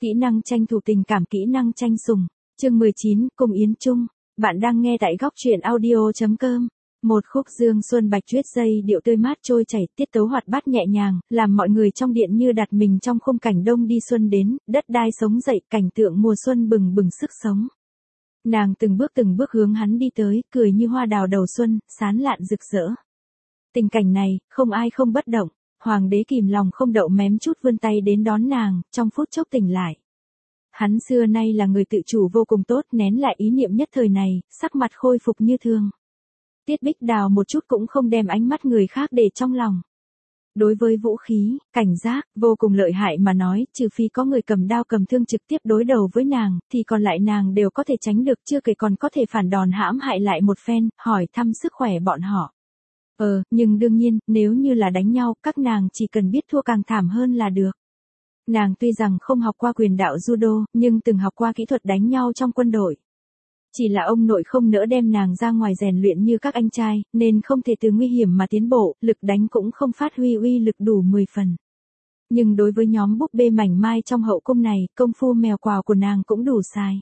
Kỹ năng tranh thủ tình cảm, kỹ năng tranh sủng. Chương 19, cùng Yến Trung. Bạn đang nghe tại góc truyện audio.com. Một khúc dương xuân bạch tuyết giai điệu tươi mát trôi chảy, tiết tấu hoạt bát nhẹ nhàng, làm mọi người trong điện như đặt mình trong khung cảnh đông đi xuân đến, đất đai sống dậy, cảnh tượng mùa xuân bừng bừng sức sống. Nàng từng bước hướng hắn đi tới, cười như hoa đào đầu xuân, sán lạn rực rỡ. Tình cảnh này, không ai không bất động. Hoàng đế kìm lòng không đậu mém chút vươn tay đến đón nàng, trong phút chốc tỉnh lại. Hắn xưa nay là người tự chủ vô cùng tốt, nén lại ý niệm nhất thời này, sắc mặt khôi phục như thường. Tiết Bích Đào một chút cũng không đem ánh mắt người khác để trong lòng. Đối với vũ khí, cảnh giác, vô cùng lợi hại mà nói, trừ phi có người cầm đao cầm thương trực tiếp đối đầu với nàng, thì còn lại nàng đều có thể tránh được, chưa kể còn có thể phản đòn hãm hại lại một phen, hỏi thăm sức khỏe bọn họ. Nhưng đương nhiên, nếu như là đánh nhau, các nàng chỉ cần biết thua càng thảm hơn là được. Nàng tuy rằng không học qua quyền đạo judo, nhưng từng học qua kỹ thuật đánh nhau trong quân đội. Chỉ là ông nội không nỡ đem nàng ra ngoài rèn luyện như các anh trai, nên không thể từ nguy hiểm mà tiến bộ, lực đánh cũng không phát huy uy lực đủ 10 phần. Nhưng đối với nhóm búp bê mảnh mai trong hậu cung này, công phu mèo quào của nàng cũng đủ xài.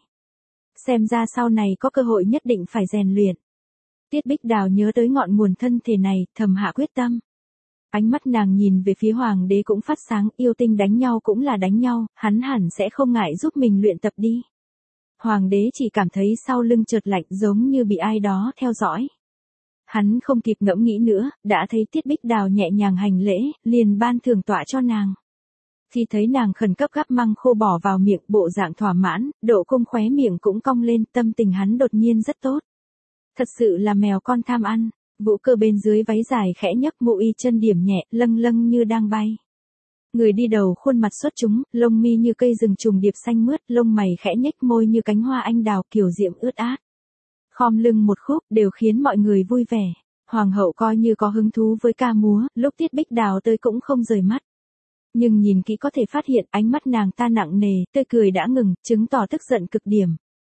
Xem ra sau này có cơ hội nhất định phải rèn luyện. Tiết Bích Đào nhớ tới ngọn nguồn thân thể này, thầm hạ quyết tâm. Ánh mắt nàng nhìn về phía hoàng đế cũng phát sáng, yêu tinh đánh nhau cũng là đánh nhau, hắn hẳn sẽ không ngại giúp mình luyện tập đi. Hoàng đế chỉ cảm thấy sau lưng chợt lạnh giống như bị ai đó theo dõi. Hắn không kịp ngẫm nghĩ nữa, đã thấy Tiết Bích Đào nhẹ nhàng hành lễ, liền ban thưởng tọa cho nàng. Khi thấy nàng khẩn cấp gắp măng khô bỏ vào miệng, bộ dạng thỏa mãn, độ cung khóe miệng cũng cong lên, tâm tình hắn đột nhiên rất tốt. Thật sự là mèo con tham ăn. Vũ Cơ bên dưới váy dài khẽ nhấc mũ y chân điểm nhẹ, lâng lâng như đang bay. Người đi đầu khuôn mặt xuất chúng, lông mi như cây rừng trùng điệp xanh mướt, lông mày khẽ nhếch, môi như cánh hoa anh đào kiều diễm ướt át. Khom lưng một khúc đều khiến mọi người vui vẻ. Hoàng hậu coi như có hứng thú với ca múa, lúc Tiết Bích Đào tới cũng không rời mắt. Nhưng nhìn kỹ có thể phát hiện ánh mắt nàng ta nặng nề, tươi cười đã ngừng, chứng tỏ tức giận cực điểm.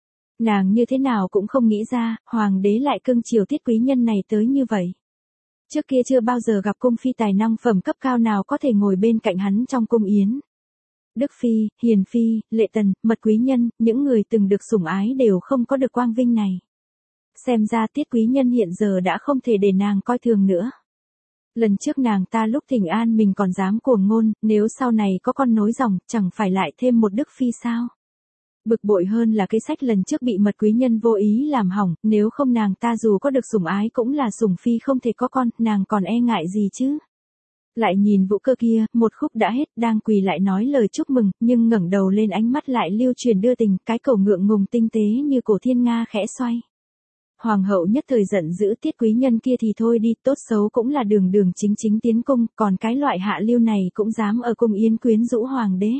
Nàng như thế nào cũng không nghĩ ra, hoàng đế lại cưng chiều Tiết quý nhân này tới như vậy. Trước kia chưa bao giờ gặp cung phi tài năng phẩm cấp cao nào có thể ngồi bên cạnh hắn trong cung yến. Đức phi, hiền phi, lệ tần, mật quý nhân, những người từng được sủng ái đều không có được quang vinh này. Xem ra Tiết quý nhân hiện giờ đã không thể để nàng coi thường nữa. Lần trước nàng ta lúc thỉnh an mình còn dám cuồng ngôn, nếu sau này có con nối dòng, chẳng phải lại thêm một đức phi sao? Bực bội hơn là cái sách lần trước bị mật quý nhân vô ý làm hỏng, nếu không nàng ta dù có được sủng ái cũng là sủng phi không thể có con, nàng còn e ngại gì chứ? Lại nhìn Vũ Cơ kia, một khúc đã hết, đang quỳ lại nói lời chúc mừng, nhưng ngẩng đầu lên ánh mắt lại lưu truyền đưa tình, cái cổ ngượng ngùng tinh tế như cổ thiên nga khẽ xoay. Hoàng hậu nhất thời giận dữ, Tiết quý nhân kia thì thôi đi, tốt xấu cũng là đường đường chính chính tiến cung, còn cái loại hạ lưu này cũng dám ở cung yến quyến rũ hoàng đế.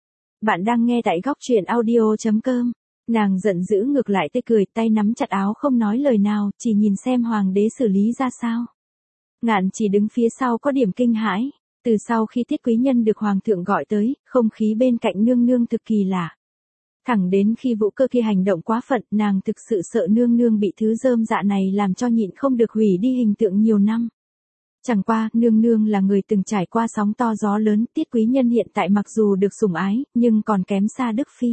Bạn đang nghe tại góc truyện audio.com. Nàng giận dữ ngược lại tươi cười, tay nắm chặt áo không nói lời nào, chỉ nhìn xem hoàng đế xử lý ra sao. Ngạn chỉ đứng phía sau có điểm kinh hãi. Từ sau khi Tiết quý nhân được hoàng thượng gọi tới, không khí bên cạnh nương nương thực kỳ lạ. Thẳng đến khi Vũ Cơ kia hành động quá phận, nàng thực sự sợ nương nương bị thứ rơm dạ này làm cho nhịn không được hủy đi hình tượng nhiều năm. Chẳng qua, nương nương là người từng trải qua sóng to gió lớn, Tiết quý nhân hiện tại mặc dù được sủng ái, nhưng còn kém xa Đức phi.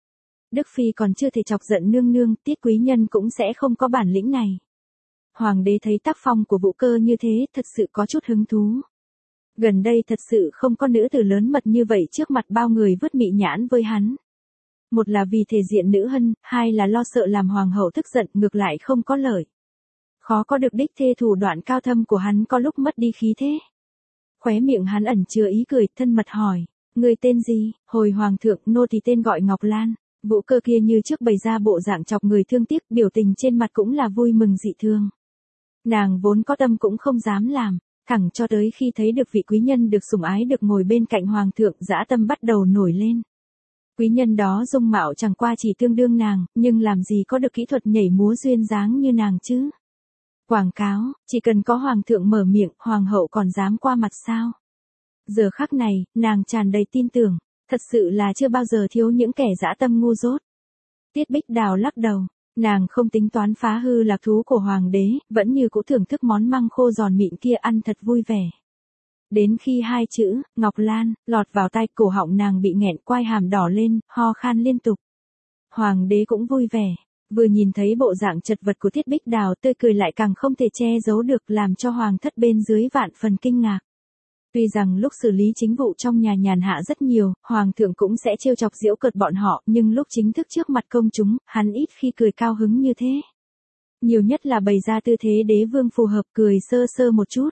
Đức phi còn chưa thể chọc giận nương nương, Tiết quý nhân cũng sẽ không có bản lĩnh này. Hoàng đế thấy tác phong của Vũ Cơ như thế, thật sự có chút hứng thú. Gần đây thật sự không có nữ tử lớn mật như vậy trước mặt bao người vứt mị nhãn với hắn. Một là vì thể diện nữ hân, hai là lo sợ làm hoàng hậu tức giận, ngược lại không có lợi. Khó có được đích thê thủ đoạn cao thâm của hắn có lúc mất đi khí thế. Khóe miệng hắn ẩn chứa ý cười, thân mật hỏi, người tên gì? Hồi hoàng thượng, nô thì tên gọi Ngọc Lan. Vũ Cơ kia như trước bày ra bộ dạng chọc người thương tiếc, biểu tình trên mặt cũng là vui mừng dị thương. Nàng vốn có tâm cũng không dám làm, thẳng cho tới khi thấy được vị quý nhân được sủng ái được ngồi bên cạnh hoàng thượng, dã tâm bắt đầu nổi lên. Quý nhân đó dung mạo chẳng qua chỉ tương đương nàng, nhưng làm gì có được kỹ thuật nhảy múa duyên dáng như nàng chứ? Quảng cáo, chỉ cần có hoàng thượng mở miệng, hoàng hậu còn dám qua mặt sao? Giờ khắc này, nàng tràn đầy tin tưởng, thật sự là chưa bao giờ thiếu những kẻ dã tâm ngu dốt. Tiết Bích Đào lắc đầu, nàng không tính toán phá hư lạc thú của hoàng đế, vẫn như cũ thưởng thức món măng khô giòn mịn kia ăn thật vui vẻ. Đến khi hai chữ, Ngọc Lan, lọt vào tai, cổ họng nàng bị nghẹn, quai hàm đỏ lên, ho khan liên tục. Hoàng đế cũng vui vẻ, vừa nhìn thấy bộ dạng chật vật của Tiết Bích Đào, tươi cười lại càng không thể che giấu được, làm cho hoàng thất bên dưới vạn phần kinh ngạc. Tuy rằng lúc xử lý chính vụ trong nhà nhàn hạ rất nhiều, hoàng thượng cũng sẽ trêu chọc giễu cợt bọn họ, nhưng lúc chính thức trước mặt công chúng, hắn ít khi cười cao hứng như thế. Nhiều nhất là bày ra tư thế đế vương phù hợp, cười sơ sơ một chút.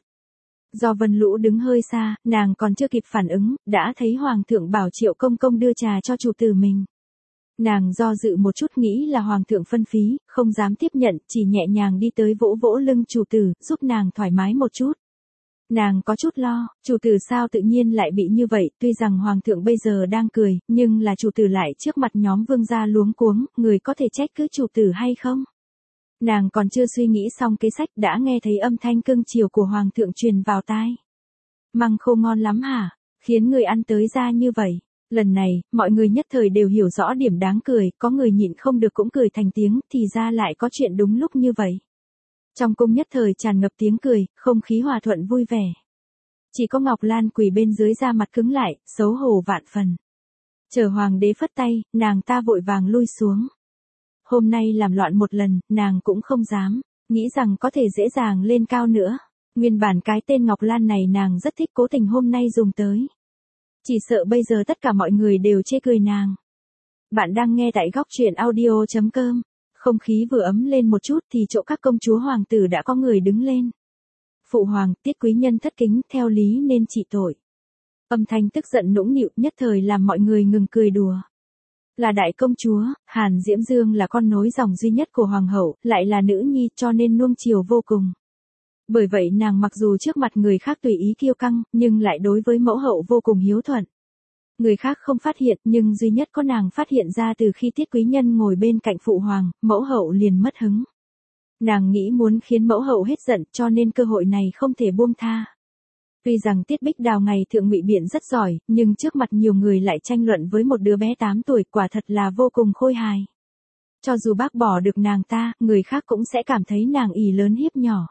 Do Vân Lũ đứng hơi xa, nàng còn chưa kịp phản ứng, đã thấy hoàng thượng bảo Triệu công công đưa trà cho chủ tử mình. Nàng do dự một chút, nghĩ là hoàng thượng phân phí, không dám tiếp nhận, chỉ nhẹ nhàng đi tới vỗ vỗ lưng chủ tử, giúp nàng thoải mái một chút. Nàng có chút lo, chủ tử sao tự nhiên lại bị như vậy, tuy rằng hoàng thượng bây giờ đang cười, nhưng là chủ tử lại trước mặt nhóm vương gia luống cuống, người có thể trách cứ chủ tử hay không? Nàng còn chưa suy nghĩ xong kế sách, đã nghe thấy âm thanh cưng chiều của hoàng thượng truyền vào tai. Măng khô ngon lắm hả? Khiến người ăn tới ra như vậy. Lần này, mọi người nhất thời đều hiểu rõ điểm đáng cười, có người nhịn không được cũng cười thành tiếng, thì ra lại có chuyện đúng lúc như vậy. Trong cung nhất thời tràn ngập tiếng cười, không khí hòa thuận vui vẻ. Chỉ có Ngọc Lan quỳ bên dưới da mặt cứng lại, xấu hổ vạn phần. Chờ hoàng đế phất tay, nàng ta vội vàng lui xuống. Hôm nay làm loạn một lần, nàng cũng không dám, nghĩ rằng có thể dễ dàng lên cao nữa. Nguyên bản cái tên Ngọc Lan này nàng rất thích, cố tình hôm nay dùng tới. Chỉ sợ bây giờ tất cả mọi người đều chê cười nàng. Bạn đang nghe tại góc truyện audio.com. Không khí vừa ấm lên một chút thì chỗ các công chúa hoàng tử đã có người đứng lên. Phụ hoàng, Tiết quý nhân thất kính, theo lý nên trị tội. Âm thanh tức giận nũng nịu nhất thời làm mọi người ngừng cười đùa. Là đại công chúa, Hàn Diễm Dương là con nối dòng duy nhất của hoàng hậu, lại là nữ nhi cho nên nuông chiều vô cùng. Bởi vậy nàng mặc dù trước mặt người khác tùy ý kiêu căng, nhưng lại đối với mẫu hậu vô cùng hiếu thuận. Người khác không phát hiện, nhưng duy nhất có nàng phát hiện ra, từ khi Tiết quý nhân ngồi bên cạnh phụ hoàng, mẫu hậu liền mất hứng. Nàng nghĩ muốn khiến mẫu hậu hết giận, cho nên cơ hội này không thể buông tha. Tuy rằng Tiết Bích Đào ngày thượng ngụy biện rất giỏi, nhưng trước mặt nhiều người lại tranh luận với một đứa bé 8 tuổi, quả thật là vô cùng khôi hài. Cho dù bác bỏ được nàng ta, người khác cũng sẽ cảm thấy nàng ỷ lớn hiếp nhỏ.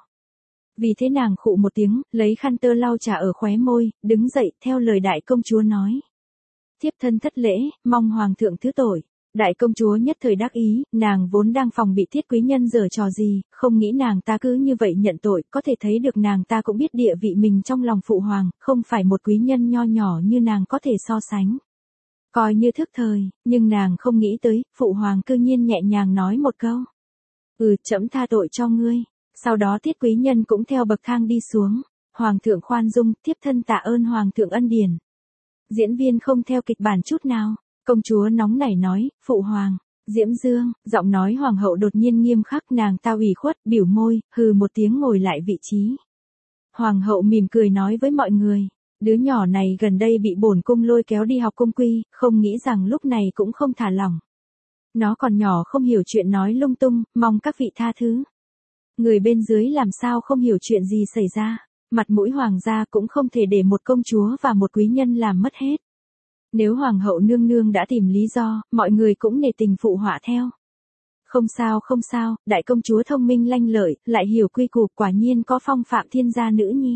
Vì thế nàng khụ một tiếng, lấy khăn tơ lau trà ở khóe môi, đứng dậy, theo lời đại công chúa nói. Thiếp thân thất lễ, mong hoàng thượng thứ tội. Đại công chúa nhất thời đắc ý, nàng vốn đang phòng bị Tiết quý nhân giở trò gì, không nghĩ nàng ta cứ như vậy nhận tội, có thể thấy được nàng ta cũng biết địa vị mình trong lòng phụ hoàng, không phải một quý nhân nho nhỏ như nàng có thể so sánh. Coi như thức thời, nhưng nàng không nghĩ tới, phụ hoàng cư nhiên nhẹ nhàng nói một câu. Trẫm tha tội cho ngươi. Sau đó Tiết quý nhân cũng theo bậc thang đi xuống. Hoàng thượng khoan dung, thiếp thân tạ ơn hoàng thượng ân điển. Diễn viên không theo kịch bản chút nào. Công chúa nóng nảy nói, phụ hoàng, Diễm Dương, giọng nói hoàng hậu đột nhiên nghiêm khắc, nàng ta ủy khuất, biểu môi, hừ một tiếng ngồi lại vị trí. Hoàng hậu mỉm cười nói với mọi người, đứa nhỏ này gần đây bị bổn cung lôi kéo đi học cung quy, không nghĩ rằng lúc này cũng không thả lỏng. Nó còn nhỏ không hiểu chuyện nói lung tung, mong các vị tha thứ. Người bên dưới làm sao không hiểu chuyện gì xảy ra, mặt mũi hoàng gia cũng không thể để một công chúa và một quý nhân làm mất hết. Nếu hoàng hậu nương nương đã tìm lý do, mọi người cũng nể tình phụ họa theo. Không sao, đại công chúa thông minh lanh lợi, lại hiểu quy củ, quả nhiên có phong phạm thiên gia nữ nhi.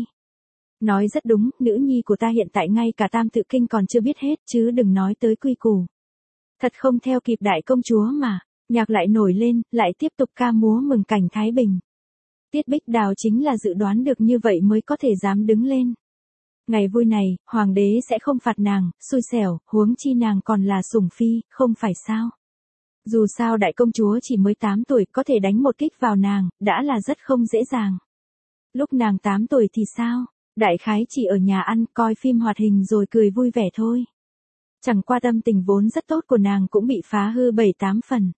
Nói rất đúng, nữ nhi của ta hiện tại ngay cả tam tự kinh còn chưa biết hết, chứ đừng nói tới quy củ. Thật không theo kịp đại công chúa mà, nhạc lại nổi lên, lại tiếp tục ca múa mừng cảnh Thái Bình. Tiết Bích Đào chính là dự đoán được như vậy mới có thể dám đứng lên. Ngày vui này, hoàng đế sẽ không phạt nàng, xui xẻo, huống chi nàng còn là sủng phi, không phải sao. Dù sao đại công chúa chỉ mới 8 tuổi, có thể đánh một kích vào nàng, đã là rất không dễ dàng. Lúc nàng 8 tuổi thì sao? Đại khái chỉ ở nhà ăn, coi phim hoạt hình rồi cười vui vẻ thôi. Chẳng qua tâm tình vốn rất tốt của nàng cũng bị phá hư 7-8 phần.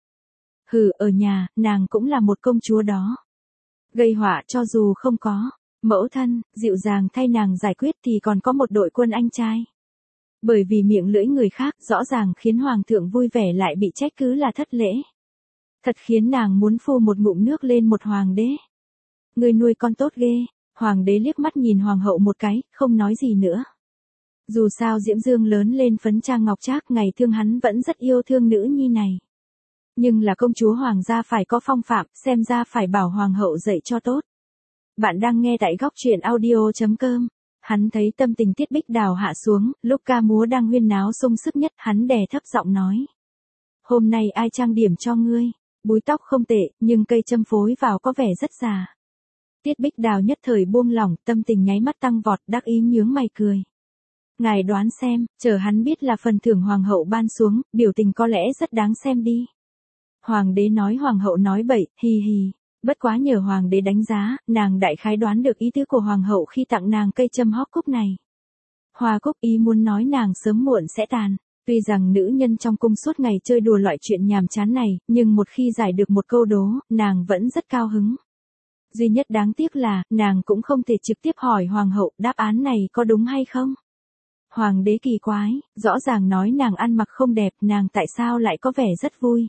Ở nhà, nàng cũng là một công chúa đó. Gây họa cho dù không có. Mẫu thân, dịu dàng thay nàng giải quyết thì còn có một đội quân anh trai. Bởi vì miệng lưỡi người khác rõ ràng khiến hoàng thượng vui vẻ lại bị trách cứ là thất lễ. Thật khiến nàng muốn phu một ngụm nước lên một hoàng đế. Người nuôi con tốt ghê, hoàng đế liếc mắt nhìn hoàng hậu một cái, không nói gì nữa. Dù sao Diễm Dương lớn lên phấn trang ngọc trác, ngày thương hắn vẫn rất yêu thương nữ nhi này. Nhưng là công chúa hoàng gia phải có phong phạm, xem ra phải bảo hoàng hậu dạy cho tốt. Bạn đang nghe tại góc truyện audio.com. Hắn thấy tâm tình Tiết Bích Đào hạ xuống, lúc ca múa đang huyên náo sung sức nhất, hắn đè thấp giọng nói. Hôm nay ai trang điểm cho ngươi? Búi tóc không tệ, nhưng cây châm phối vào có vẻ rất già. Tiết Bích Đào nhất thời buông lỏng, tâm tình nháy mắt tăng vọt, đắc ý nhướng mày cười. Ngài đoán xem, chờ hắn biết là phần thưởng hoàng hậu ban xuống, biểu tình có lẽ rất đáng xem đi. Hoàng đế nói hoàng hậu nói bậy, hì hì. Bất quá nhờ hoàng đế đánh giá, nàng đại khái đoán được ý tứ của hoàng hậu khi tặng nàng cây châm hót cúc này. Hoa cúc ý muốn nói nàng sớm muộn sẽ tàn. Tuy rằng nữ nhân trong cung suốt ngày chơi đùa loại chuyện nhàm chán này, nhưng một khi giải được một câu đố, nàng vẫn rất cao hứng. Duy nhất đáng tiếc là, nàng cũng không thể trực tiếp hỏi hoàng hậu đáp án này có đúng hay không. Hoàng đế kỳ quái, rõ ràng nói nàng ăn mặc không đẹp, nàng tại sao lại có vẻ rất vui.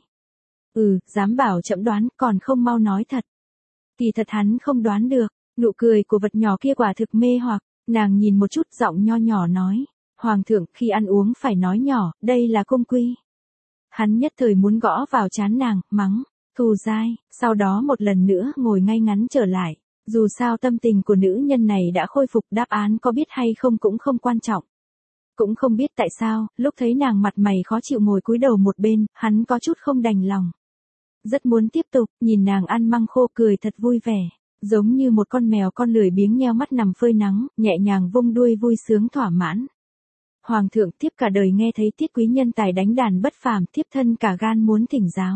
Dám bảo chậm đoán, còn không mau nói thật. Kỳ thật hắn không đoán được, nụ cười của vật nhỏ kia quả thực mê hoặc, nàng nhìn một chút giọng nho nhỏ nói. Hoàng thượng, khi ăn uống phải nói nhỏ, đây là cung quy. Hắn nhất thời muốn gõ vào trán nàng, mắng, thù dai, sau đó một lần nữa ngồi ngay ngắn trở lại. Dù sao tâm tình của nữ nhân này đã khôi phục, đáp án có biết hay không cũng không quan trọng. Cũng không biết tại sao, lúc thấy nàng mặt mày khó chịu ngồi cúi đầu một bên, hắn có chút không đành lòng. Rất muốn tiếp tục, nhìn nàng ăn măng khô cười thật vui vẻ. Giống như một con mèo con lười biếng nheo mắt nằm phơi nắng, nhẹ nhàng vung đuôi vui sướng thỏa mãn. Hoàng thượng, thiếp cả đời nghe thấy Tiết quý nhân tài đánh đàn bất phàm, thiếp thân cả gan muốn thỉnh giáo.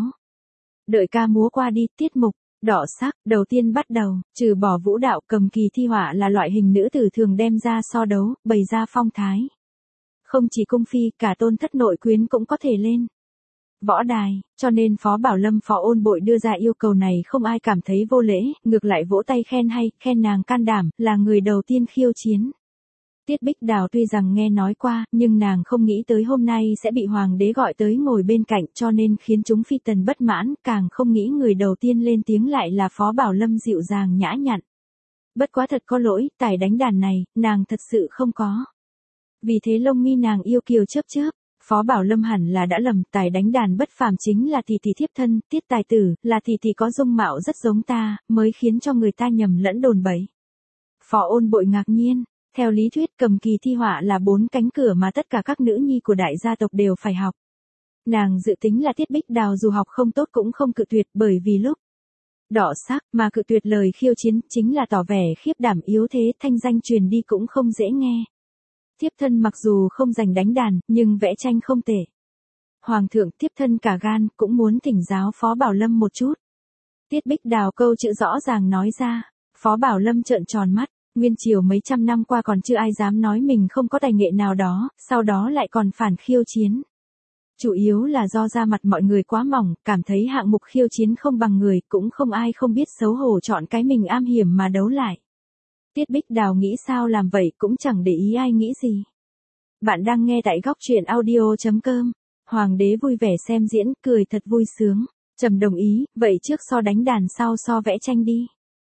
Đợi ca múa qua đi, tiết mục đọ sắc đầu tiên bắt đầu, trừ bỏ vũ đạo, cầm kỳ thi họa là loại hình nữ tử thường đem ra so đấu, bày ra phong thái. Không chỉ cung phi, cả tôn thất nội quyến cũng có thể lên võ đài, cho nên Phó Bảo Lâm Phó Ôn Bội đưa ra yêu cầu này không ai cảm thấy vô lễ, ngược lại vỗ tay khen hay, khen nàng can đảm, là người đầu tiên khiêu chiến. Tiết Bích Đào tuy rằng nghe nói qua, nhưng nàng không nghĩ tới hôm nay sẽ bị hoàng đế gọi tới ngồi bên cạnh, cho nên khiến chúng phi tần bất mãn, càng không nghĩ người đầu tiên lên tiếng lại là Phó Bảo Lâm dịu dàng nhã nhặn. Bất quá thật có lỗi, tài đánh đàn này, nàng thật sự không có. Vì thế lông mi nàng yêu kiều chớp chớp. Phó Bảo Lâm hẳn là đã lầm, tài đánh đàn bất phàm chính là tỷ tỷ thiếp thân, Tiết tài tử, là tỷ tỷ có dung mạo rất giống ta, mới khiến cho người ta nhầm lẫn đồn bậy. Phó Ôn Bội ngạc nhiên, theo lý thuyết cầm kỳ thi họa là 4 cánh cửa mà tất cả các nữ nhi của đại gia tộc đều phải học. Nàng dự tính là Tiết Bích Đào dù học không tốt cũng không cự tuyệt, bởi vì lúc đọ sắc mà cự tuyệt lời khiêu chiến chính là tỏ vẻ khiếp đảm yếu thế, thanh danh truyền đi cũng không dễ nghe. Thiếp thân mặc dù không rành đánh đàn, nhưng vẽ tranh không tệ. Hoàng thượng, thiếp thân cả gan, cũng muốn thỉnh giáo Phó Bảo Lâm một chút. Tiết Bích Đào câu chữ rõ ràng nói ra. Phó Bảo Lâm trợn tròn mắt, nguyên triều mấy trăm năm qua còn chưa ai dám nói mình không có tài nghệ nào đó, sau đó lại còn phản khiêu chiến. Chủ yếu là do da mặt mọi người quá mỏng, cảm thấy hạng mục khiêu chiến không bằng người, cũng không ai không biết xấu hổ chọn cái mình am hiểm mà đấu lại. Tiết Bích Đào nghĩ sao làm vậy cũng chẳng để ý ai nghĩ gì. Bạn đang nghe tại góc truyện audio.com. Hoàng đế vui vẻ xem diễn, cười thật vui sướng. Trầm đồng ý, vậy trước so đánh đàn sau so vẽ tranh đi.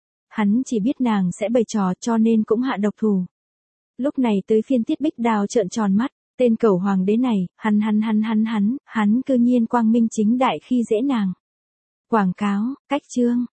Hắn chỉ biết nàng sẽ bày trò cho nên cũng hạ độc thủ. Lúc này tới phiên Tiết Bích Đào trợn tròn mắt, tên cẩu hoàng đế này, hắn cư nhiên quang minh chính đại khi dễ nàng. Quảng cáo, cách chương.